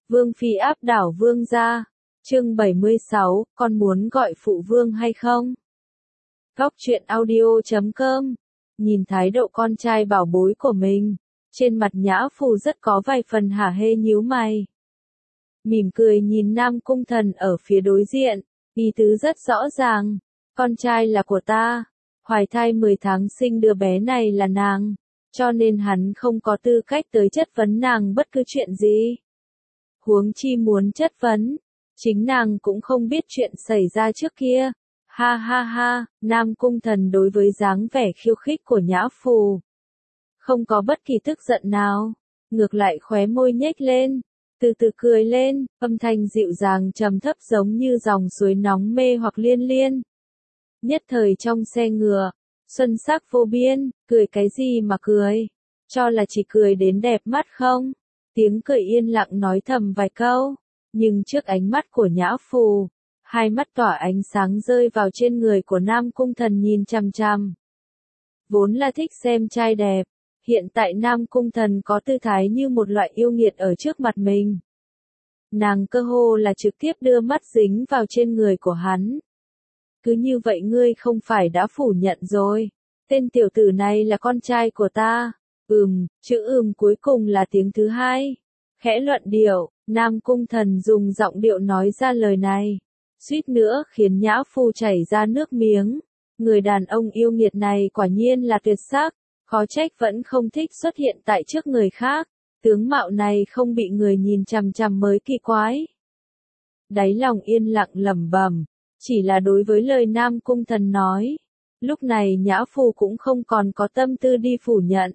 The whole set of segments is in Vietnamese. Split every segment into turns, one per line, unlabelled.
Vương phi áp đảo vương gia. Chương 76, con muốn gọi phụ vương hay không? Góc truyện audio.com. Nhìn thái độ con trai bảo bối của mình, trên mặt Nhã Phù rất có vài phần hả hê nhíu mày. Mỉm cười nhìn Nam Cung Thần ở phía đối diện, ý tứ rất rõ ràng, con trai là của ta, hoài thai 10 tháng sinh đứa bé này là nàng, cho nên hắn không có tư cách tới chất vấn nàng bất cứ chuyện gì. Huống chi muốn chất vấn, chính nàng cũng không biết chuyện xảy ra trước kia. Ha ha ha, Nam Cung Thần đối với dáng vẻ khiêu khích của Nhã Phù không có bất kỳ tức giận nào, ngược lại khóe môi nhếch lên, từ từ cười lên, âm thanh dịu dàng trầm thấp giống như dòng suối nóng mê hoặc liên liên. Nhất thời trong xe ngựa, xuân sắc vô biên, cười cái gì mà cười, cho là chỉ cười đến đẹp mắt không? Tiếng cười yên lặng nói thầm vài câu, nhưng trước ánh mắt của Nhã Phù, hai mắt tỏa ánh sáng rơi vào trên người của Nam Cung Thần nhìn chằm chằm. Vốn là thích xem trai đẹp, hiện tại Nam Cung Thần có tư thái như một loại yêu nghiệt ở trước mặt mình. Nàng cơ hồ là trực tiếp đưa mắt dính vào trên người của hắn. Cứ như vậy ngươi không phải đã phủ nhận rồi, tên tiểu tử này là con trai của ta. Chữ cuối cùng là tiếng thứ hai. Khẽ luận điệu, Nam Cung Thần dùng giọng điệu nói ra lời này, suýt nữa khiến Nhã Phù chảy ra nước miếng. Người đàn ông yêu nghiệt này quả nhiên là tuyệt sắc, khó trách vẫn không thích xuất hiện tại trước người khác, tướng mạo này không bị người nhìn chằm chằm mới kỳ quái. Đáy lòng yên lặng lẩm bẩm, chỉ là đối với lời Nam Cung Thần nói, lúc này Nhã Phù cũng không còn có tâm tư đi phủ nhận.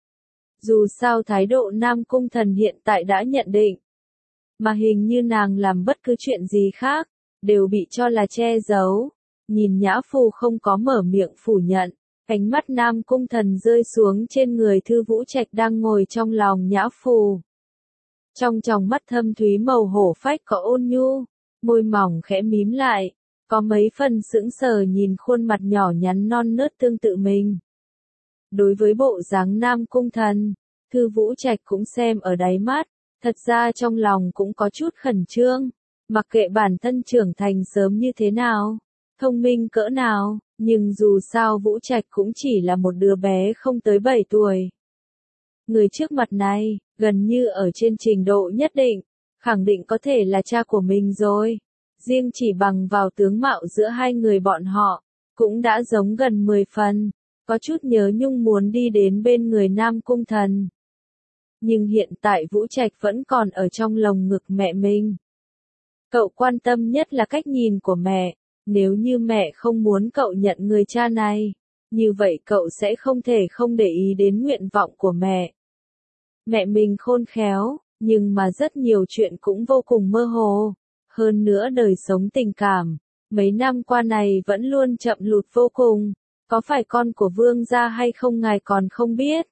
Dù sao thái độ Nam Cung Thần hiện tại đã nhận định, mà hình như nàng làm bất cứ chuyện gì khác, đều bị cho là che giấu. Nhìn Nhã Phù không có mở miệng phủ nhận, ánh mắt Nam Cung Thần rơi xuống trên người Thư Vũ Trạch đang ngồi trong lòng Nhã Phù. Trong tròng mắt thâm thúy màu hổ phách có ôn nhu, môi mỏng khẽ mím lại, có mấy phần sững sờ nhìn khuôn mặt nhỏ nhắn non nớt tương tự mình. Đối với bộ dáng Nam Cung Thần, Thư Vũ Trạch cũng xem ở đáy mắt, thật ra trong lòng cũng có chút khẩn trương, mặc kệ bản thân trưởng thành sớm như thế nào, thông minh cỡ nào, nhưng dù sao Vũ Trạch cũng chỉ là một đứa bé không tới 7 tuổi. Người trước mặt này, gần như ở trên trình độ nhất định, khẳng định có thể là cha của mình rồi. Riêng chỉ bằng vào tướng mạo giữa hai người bọn họ, cũng đã giống gần 10 phần, có chút nhớ nhung muốn đi đến bên người Nam Cung Thần. Nhưng hiện tại Vũ Trạch vẫn còn ở trong lồng ngực mẹ mình. Cậu quan tâm nhất là cách nhìn của mẹ, nếu như mẹ không muốn cậu nhận người cha này, như vậy cậu sẽ không thể không để ý đến nguyện vọng của mẹ. Mẹ mình khôn khéo, nhưng mà rất nhiều chuyện cũng vô cùng mơ hồ. Hơn nữa đời sống tình cảm, mấy năm qua này vẫn luôn chậm lụt vô cùng. Có phải con của vương gia hay không ngài còn không biết?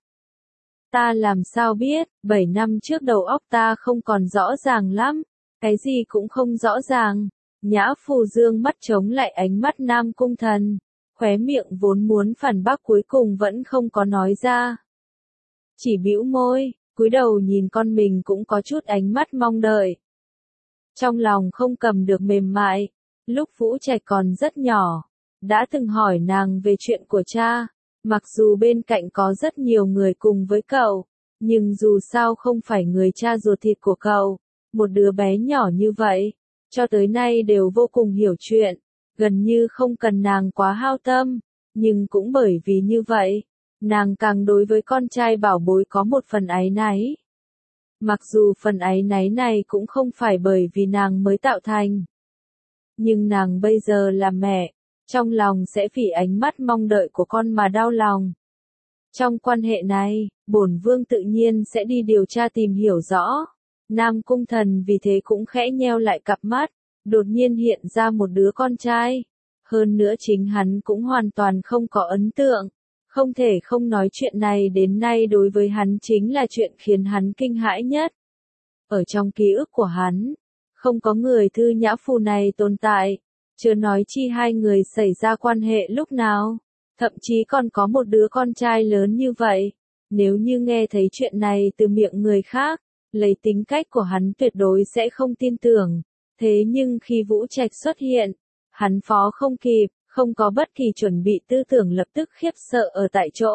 Ta làm sao biết, 7 năm trước đầu óc ta không còn rõ ràng lắm, cái gì cũng không rõ ràng. Nhã Phù dương mắt chống lại ánh mắt Nam Cung Thần, khóe miệng vốn muốn phản bác cuối cùng vẫn không có nói ra. Chỉ bĩu môi, cúi đầu nhìn con mình cũng có chút ánh mắt mong đợi. Trong lòng không cầm được mềm mại, lúc Vũ Trạch còn rất nhỏ, đã từng hỏi nàng về chuyện của cha, mặc dù bên cạnh có rất nhiều người cùng với cậu, nhưng dù sao không phải người cha ruột thịt của cậu, một đứa bé nhỏ như vậy, cho tới nay đều vô cùng hiểu chuyện, gần như không cần nàng quá hao tâm, nhưng cũng bởi vì như vậy, nàng càng đối với con trai bảo bối có một phần áy náy. Mặc dù phần áy náy này cũng không phải bởi vì nàng mới tạo thành, nhưng nàng bây giờ là mẹ, trong lòng sẽ vì ánh mắt mong đợi của con mà đau lòng. Trong quan hệ này, bổn vương tự nhiên sẽ đi điều tra tìm hiểu rõ. Nam Cung Thần vì thế cũng khẽ nheo lại cặp mắt, đột nhiên hiện ra một đứa con trai. Hơn nữa chính hắn cũng hoàn toàn không có ấn tượng. Không thể không nói chuyện này đến nay đối với hắn chính là chuyện khiến hắn kinh hãi nhất. Ở trong ký ức của hắn, không có người Thư Nhã Phù này tồn tại, chưa nói chi hai người xảy ra quan hệ lúc nào, thậm chí còn có một đứa con trai lớn như vậy. Nếu như nghe thấy chuyện này từ miệng người khác, lấy tính cách của hắn tuyệt đối sẽ không tin tưởng. Thế nhưng khi Vũ Trạch xuất hiện, hắn phó không kịp, không có bất kỳ chuẩn bị tư tưởng lập tức khiếp sợ ở tại chỗ.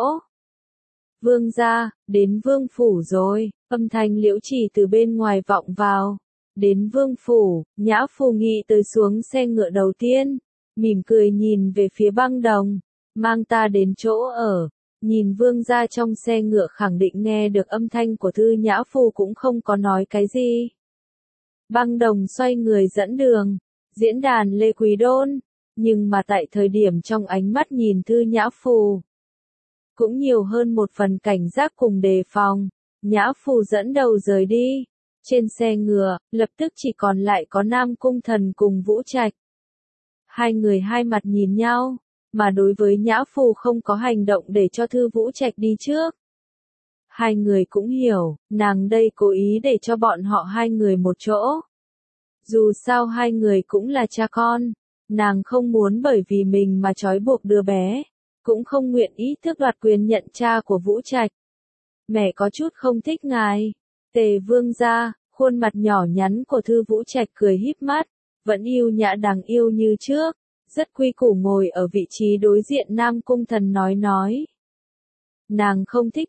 Vương gia, đến vương phủ rồi, âm thanh Liễu Chỉ từ bên ngoài vọng vào. Đến vương phủ, Nhã Phu Nghị tới xuống xe ngựa đầu tiên, mỉm cười nhìn về phía Băng Đồng, mang ta đến chỗ ở. Nhìn vương gia trong xe ngựa khẳng định nghe được âm thanh của Thư Nhã Phu cũng không có nói cái gì. Băng Đồng xoay người dẫn đường, diễn đàn Lê Quý Đôn, nhưng mà tại thời điểm trong ánh mắt nhìn Thư Nhã Phu, cũng nhiều hơn một phần cảnh giác cùng đề phòng. Nhã Phu dẫn đầu rời đi. Trên xe ngựa, lập tức chỉ còn lại có Nam Cung Thần cùng Vũ Trạch. Hai người hai mặt nhìn nhau, mà đối với Nhã Phu không có hành động để cho Thư Vũ Trạch đi trước. Hai người cũng hiểu, nàng đây cố ý để cho bọn họ hai người một chỗ. Dù sao hai người cũng là cha con, nàng không muốn bởi vì mình mà trói buộc đứa bé, cũng không nguyện ý tước đoạt quyền nhận cha của Vũ Trạch. Mẹ có chút không thích ngài. Tề Vương gia, khuôn mặt nhỏ nhắn của Thư Vũ Trạch cười híp mắt, vẫn yêu nhã đáng yêu như trước, rất quy củ ngồi ở vị trí đối diện Nam Cung Thần nói. Nàng không thích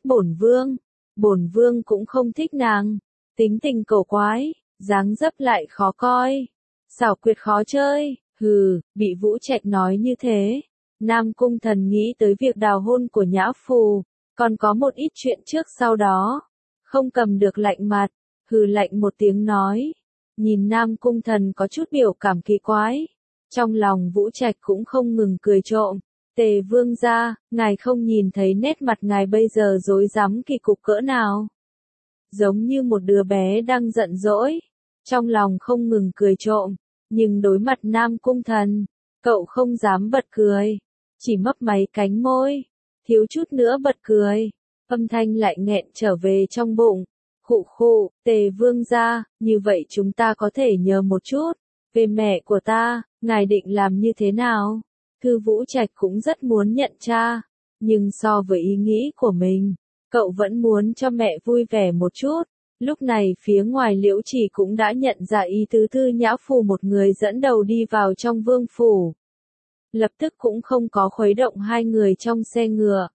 bổn vương cũng không thích nàng, tính tình cổ quái, dáng dấp lại khó coi, xảo quyệt khó chơi, bị Vũ Trạch nói như thế. Nam Cung Thần nghĩ tới việc đào hôn của Nhã Phu, còn có một ít chuyện trước sau đó, không cầm được lạnh mặt, lạnh một tiếng nói. Nhìn Nam Cung Thần có chút biểu cảm kỳ quái, trong lòng Vũ Trạch cũng không ngừng cười trộm. Tề Vương gia, ngài không nhìn thấy nét mặt ngài bây giờ rối rắm kỳ cục cỡ nào? Giống như một đứa bé đang giận dỗi, trong lòng không ngừng cười trộm, nhưng đối mặt Nam Cung Thần, cậu không dám bật cười, chỉ mấp máy cánh môi, thiếu chút nữa bật cười, âm thanh lại nghẹn trở về trong bụng. Khụ, Tề Vương gia, như vậy chúng ta có thể nhờ một chút, về mẹ của ta, ngài định làm như thế nào? Thư Vũ Trạch cũng rất muốn nhận cha, nhưng so với ý nghĩ của mình, cậu vẫn muốn cho mẹ vui vẻ một chút. Lúc này phía ngoài Liễu Chỉ cũng đã nhận ra ý tứ Thư Nhã Phu một người dẫn đầu đi vào trong vương phủ. Lập tức cũng không có khuấy động hai người trong xe ngựa,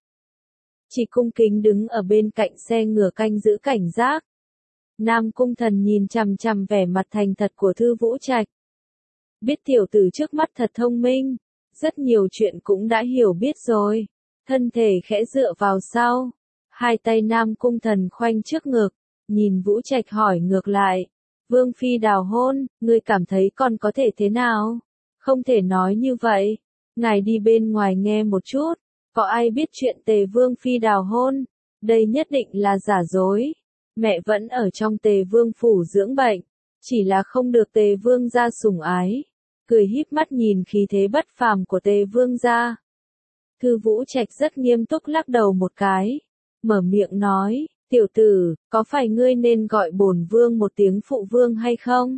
chỉ cung kính đứng ở bên cạnh xe ngựa canh giữ cảnh giác. Nam Cung Thần nhìn chằm chằm vẻ mặt thành thật của Thư Vũ Trạch. Biết tiểu tử trước mắt thật thông minh, rất nhiều chuyện cũng đã hiểu biết rồi. Thân thể khẽ dựa vào sau, hai tay Nam Cung Thần khoanh trước ngực, nhìn Vũ Trạch hỏi ngược lại. Vương Phi đào hôn, ngươi cảm thấy con có thể thế nào? Không thể nói như vậy. Ngài đi bên ngoài nghe một chút, có ai biết chuyện Tề Vương Phi đào hôn? Đây nhất định là giả dối. Mẹ vẫn ở trong Tề Vương phủ dưỡng bệnh, chỉ là không được Tề Vương gia sủng ái. Cười híp mắt nhìn khí thế bất phàm của Tề Vương gia. Thư Vũ Trạch rất nghiêm túc lắc đầu một cái, mở miệng nói, tiểu tử, có phải ngươi nên gọi bổn vương một tiếng phụ vương hay không?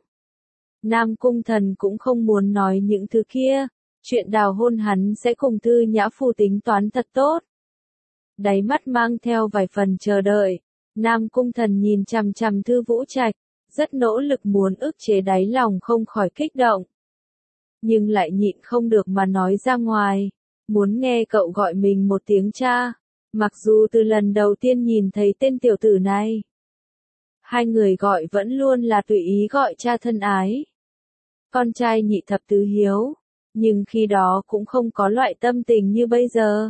Nam Cung Thần cũng không muốn nói những thứ kia, chuyện đào hôn hắn sẽ cùng Thư Nhã Phu tính toán thật tốt. Đáy mắt mang theo vài phần chờ đợi, Nam Cung Thần nhìn chằm chằm Thư Vũ Trạch, rất nỗ lực muốn ức chế đáy lòng không khỏi kích động. Nhưng lại nhịn không được mà nói ra ngoài, muốn nghe cậu gọi mình một tiếng cha, mặc dù từ lần đầu tiên nhìn thấy tên tiểu tử này. Hai người gọi vẫn luôn là tùy ý gọi cha thân ái. Con trai nhị thập tứ hiếu, nhưng khi đó cũng không có loại tâm tình như bây giờ.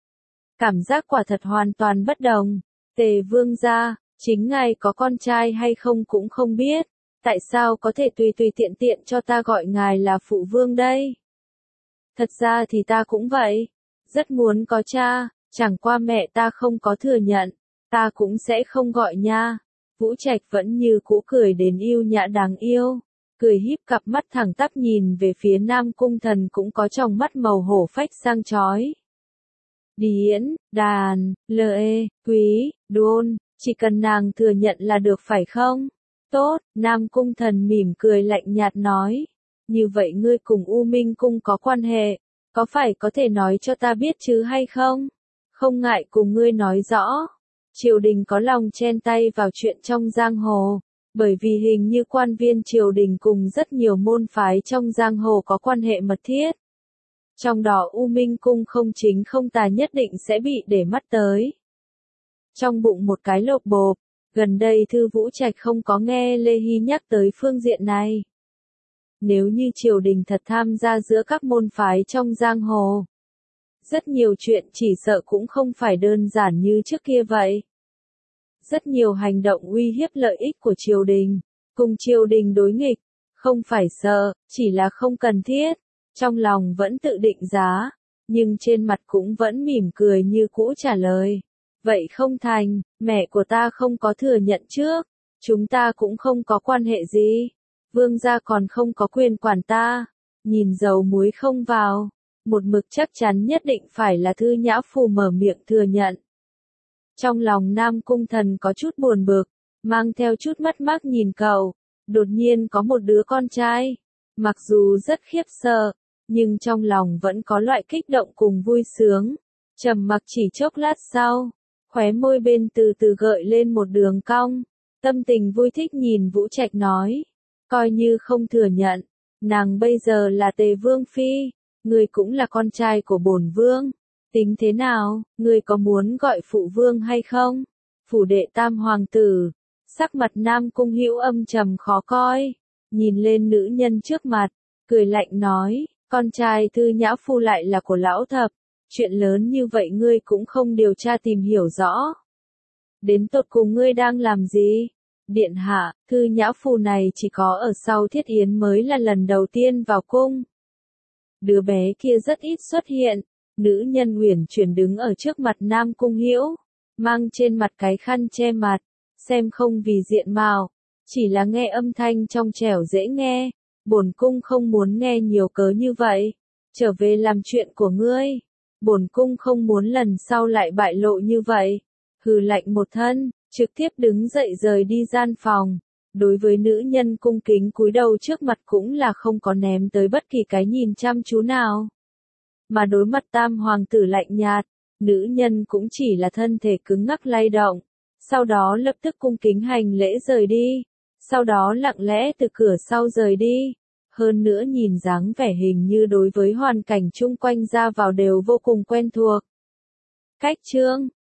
Cảm giác quả thật hoàn toàn bất đồng. Tề Vương gia, chính ngài có con trai hay không cũng không biết, tại sao có thể tùy tiện tiện cho ta gọi ngài là phụ vương đây? Thật ra thì ta cũng vậy, rất muốn có cha, chẳng qua mẹ ta không có thừa nhận, ta cũng sẽ không gọi nha. Vũ Trạch vẫn như cũ cười đến yêu nhã đáng yêu, cười híp cặp mắt thẳng tắp nhìn về phía Nam Cung Thần cũng có tròng mắt màu hổ phách sang chói. Điển, đàn, lệ, quý, đôn, chỉ cần nàng thừa nhận là được phải không? Tốt, Nam Cung Thần mỉm cười lạnh nhạt nói. Như vậy ngươi cùng U Minh Cung có quan hệ, có phải có thể nói cho ta biết chứ hay không? Không ngại cùng ngươi nói rõ. Triều đình có lòng chen tay vào chuyện trong giang hồ, bởi vì hình như quan viên triều đình cùng rất nhiều môn phái trong giang hồ có quan hệ mật thiết. Trong đó U Minh Cung không chính không tà nhất định sẽ bị để mắt tới. Trong bụng một cái lộp bộp, gần đây Thư Vũ Trạch không có nghe Lê Hy nhắc tới phương diện này. Nếu như triều đình thật tham gia giữa các môn phái trong giang hồ, rất nhiều chuyện chỉ sợ cũng không phải đơn giản như trước kia vậy. Rất nhiều hành động uy hiếp lợi ích của triều đình, cùng triều đình đối nghịch, không phải sợ, chỉ là không cần thiết. Trong lòng vẫn tự định giá, nhưng trên mặt cũng vẫn mỉm cười như cũ trả lời. Vậy không thành, mẹ của ta không có thừa nhận trước, chúng ta cũng không có quan hệ gì. Vương gia còn không có quyền quản ta, nhìn dầu muối không vào, một mực chắc chắn nhất định phải là Thư Nhã Phù mở miệng thừa nhận. Trong lòng Nam Cung Thần có chút buồn bực, mang theo chút mất mát nhìn cậu, đột nhiên có một đứa con trai, mặc dù rất khiếp sợ, nhưng trong lòng vẫn có loại kích động cùng vui sướng. Trầm mặc chỉ chốc lát sau, khóe môi bên từ từ gợi lên một đường cong, tâm tình vui thích nhìn Vũ Trạch nói, coi như không thừa nhận, nàng bây giờ là Tề Vương phi, ngươi cũng là con trai của bổn vương, tính thế nào, ngươi có muốn gọi phụ vương hay không? Phủ đệ tam hoàng tử, sắc mặt Nam Cung Hữu âm trầm khó coi, nhìn lên nữ nhân trước mặt, cười lạnh nói, con trai Thư Nhã Phu lại là của lão thập, chuyện lớn như vậy ngươi cũng không điều tra tìm hiểu rõ. Đến tột cùng ngươi đang làm gì? Điện hạ, Thư Nhã Phu này chỉ có ở sau Thiết Yến mới là lần đầu tiên vào cung. Đứa bé kia rất ít xuất hiện, nữ nhân uyển chuyển đứng ở trước mặt Nam Cung Hữu, mang trên mặt cái khăn che mặt, xem không vì diện mạo, chỉ là nghe âm thanh trong trẻo dễ nghe, bổn cung không muốn nghe nhiều cớ như vậy, trở về làm chuyện của ngươi, bổn cung không muốn lần sau lại bại lộ như vậy. Hừ lạnh một thân, trực tiếp đứng dậy rời đi gian phòng, đối với nữ nhân cung kính cúi đầu trước mặt cũng là không có ném tới bất kỳ cái nhìn chăm chú nào. Mà đối mặt tam hoàng tử lạnh nhạt, nữ nhân cũng chỉ là thân thể cứng ngắc lay động, sau đó lập tức cung kính hành lễ rời đi, sau đó lặng lẽ từ cửa sau rời đi, hơn nữa nhìn dáng vẻ hình như đối với hoàn cảnh chung quanh ra vào đều vô cùng quen thuộc. Cách chương